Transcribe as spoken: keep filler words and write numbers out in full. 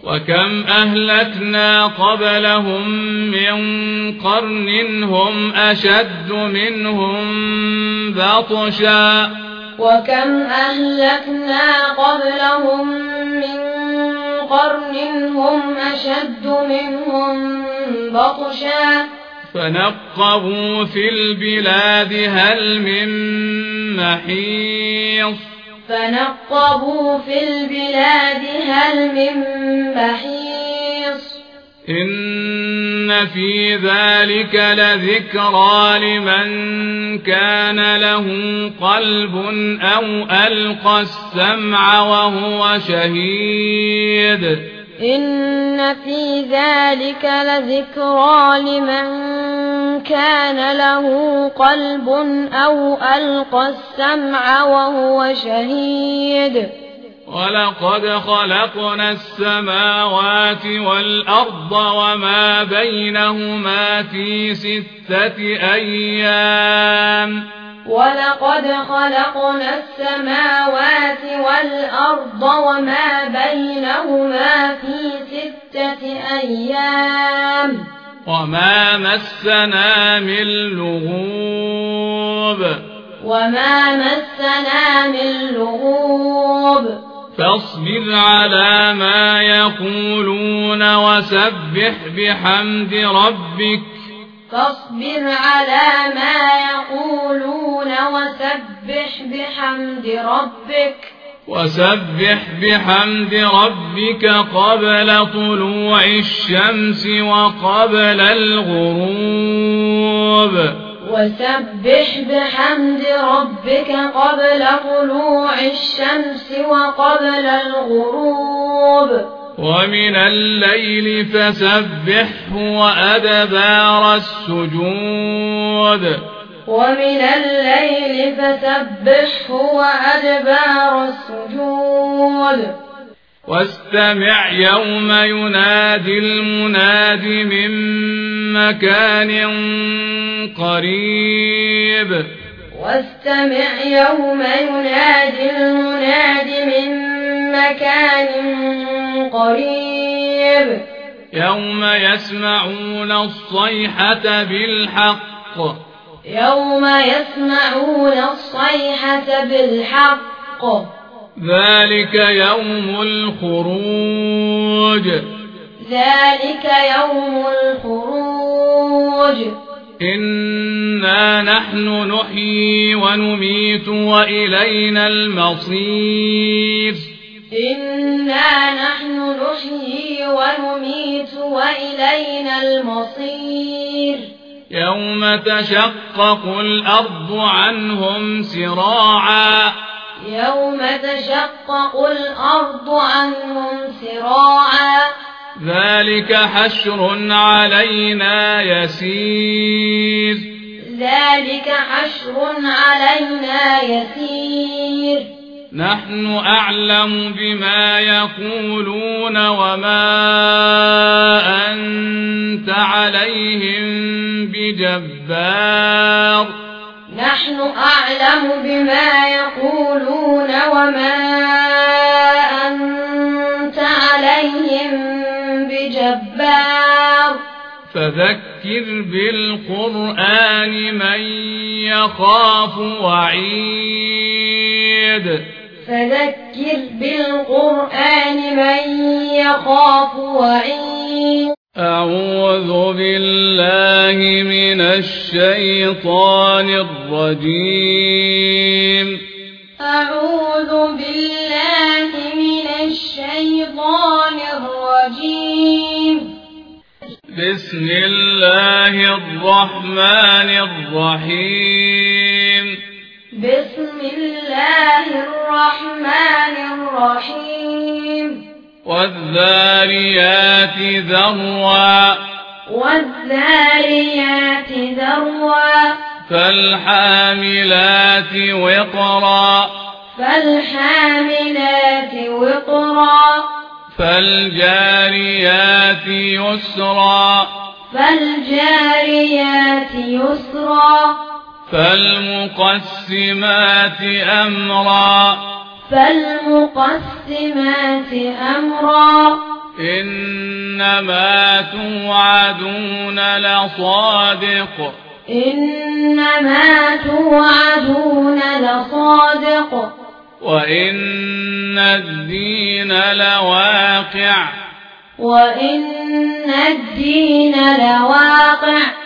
وكم أهلكنا قبلهم من قرن هم أشد منهم بطشا وكم أهلكنا قبلهم من قرن هم أشد منهم بطشا فنقبوا في البلاد هل من محيص فنقبوا في البلاد هل من محيص إن في ذلك لذكرى لمن كان له قلب أو ألقى السمع وهو شهيد إن في ذلك لذكرى لمن كان له قلب أو ألقى السمع وهو شهيد ولقد خلقنا السماوات والأرض وما بينهما في ستة أيام ولقد خلقنا السماوات والأرض وما بينهما في ستة أيام وما مسنا من لغوب وما مسنا من لغوب فاصبر على ما يقولون وسبح بحمد ربك فاصبر على ما يقولون وسبح بحمد ربك وسبح بحمد ربك قبل طلوع الشمس وقبل الغروب وسبح بحمد ربك قبل طلوع الشمس وقبل الغروب ومن الليل فسبحه وأدبار السجود ومن الليل فسبحه وأدبار السجود واستمع يوم ينادي المناد من مكان قريب واستمع يوم ينادي المناد من مكان قريب يوم يسمعون الصيحة بالحق يوم يسمعون الصيحة بالحق ذلك يوم الخروج ذلك يوم الخروج إنا نحن نحيي ونميت وإلينا المصير إنا نحن نحيي ونميت وإلينا المصير يوم تشقق الأرض عنهم سراعا يوم تشقق الأرض عنهم سراعا ذلك حشر علينا يسير ذلك حشر علينا يسير نحن أعلم بما يقولون وما أنت عليهم بجبار نحن أعلم بما يقولون وما أنت عليهم بجبار فذكر بالقرآن من يخاف وعيد فذكر بالقرآن من يخاف وعيد أعوذ بالله من الشيطان الرجيم أعوذ بالله من الشيطان الرجيم بسم الله الرحمن الرحيم بسم الله الرحمن الرحيم والذاريات ذروا والذاريات ذروا فالحاملات وقرا فالحاملات وقرا فالجاريات يسرا فالجاريات يسرا فالمقسمات أمرا فالمقسمات أمرا إنما توعدون لصادق إنما توعدون لصادق وإن الدين لواقع وإن الدين لواقع